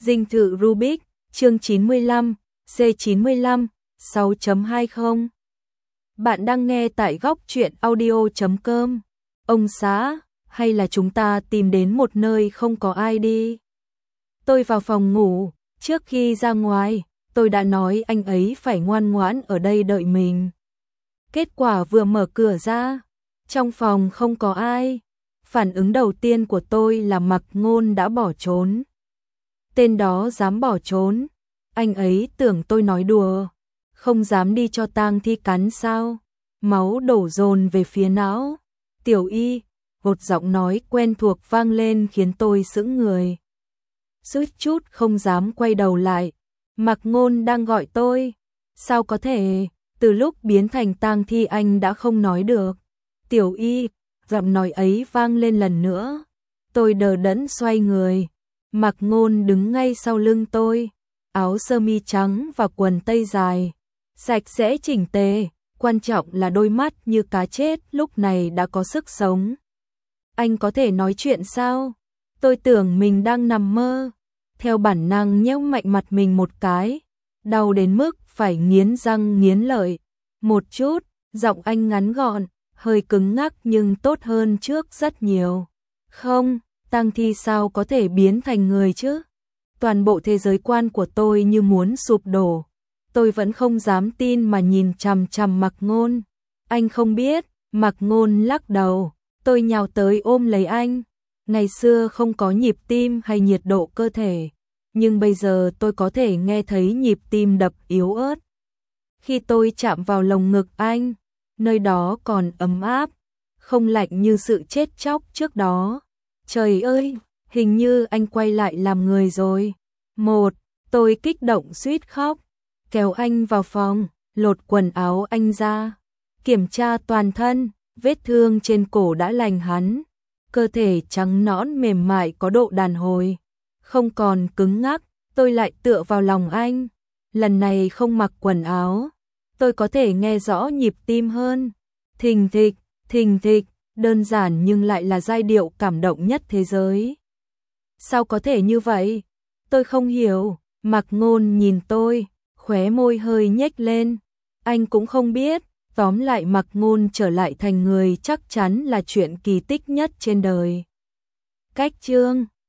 Dinh thự Rubik, chương 95, C95, 6.20. Bạn đang nghe tại góc truyện audio.com. Ông xã, hay là chúng ta tìm đến một nơi không có ai đi? Tôi vào phòng ngủ, trước khi ra ngoài, tôi đã nói anh ấy phải ngoan ngoãn ở đây đợi mình. Kết quả vừa mở cửa ra, trong phòng không có ai. Phản ứng đầu tiên của tôi là Mạc Ngôn đã bỏ trốn. Tên đó dám bỏ trốn, anh ấy tưởng tôi nói đùa, không dám đi cho tang thi cắn sao? Máu đổ dồn về phía não. Tiểu Y, một giọng nói quen thuộc vang lên khiến tôi sững người. Suýt chút không dám quay đầu lại. Mạc Ngôn đang gọi tôi. Sao có thể, từ lúc biến thành tang thi anh đã không nói được. Tiểu Y, giọng nói ấy vang lên lần nữa. Tôi đờ đẫn xoay người. Mạc Ngôn đứng ngay sau lưng tôi, áo sơ mi trắng và quần tây dài, sạch sẽ chỉnh tề, quan trọng là đôi mắt như cá chết lúc này đã có sức sống. Anh có thể nói chuyện sao? Tôi tưởng mình đang nằm mơ, theo bản năng nhéo mạnh mặt mình một cái, đau đến mức phải nghiến răng nghiến lợi. Một chút, giọng anh ngắn gọn, hơi cứng ngắc nhưng tốt hơn trước rất nhiều. Không, tang thi sao có thể biến thành người chứ? Toàn bộ thế giới quan của tôi như muốn sụp đổ. Tôi vẫn không dám tin mà nhìn chằm chằm Mạc Ngôn. Anh không biết. Mạc Ngôn lắc đầu. Tôi nhào tới ôm lấy anh. Ngày xưa không có nhịp tim hay nhiệt độ cơ thể, nhưng bây giờ tôi có thể nghe thấy nhịp tim đập yếu ớt. Khi tôi chạm vào lồng ngực anh, nơi đó còn ấm áp, không lạnh như sự chết chóc trước đó. Trời ơi, hình như anh quay lại làm người rồi. Tôi kích động suýt khóc, kéo anh vào phòng, lột quần áo anh ra, kiểm tra toàn thân, vết thương trên cổ đã lành hẳn, cơ thể trắng nõn mềm mại có độ đàn hồi, không còn cứng ngắc. Tôi lại tựa vào lòng anh, lần này không mặc quần áo, tôi có thể nghe rõ nhịp tim hơn. Thình thịch, đơn giản nhưng lại là giai điệu cảm động nhất thế giới. Sao có thể như vậy? Tôi không hiểu. Mạc Ngôn nhìn tôi, khóe môi hơi nhếch lên. Anh cũng không biết. Tóm lại Mạc Ngôn trở lại thành người chắc chắn là chuyện kỳ tích nhất trên đời. Cách chương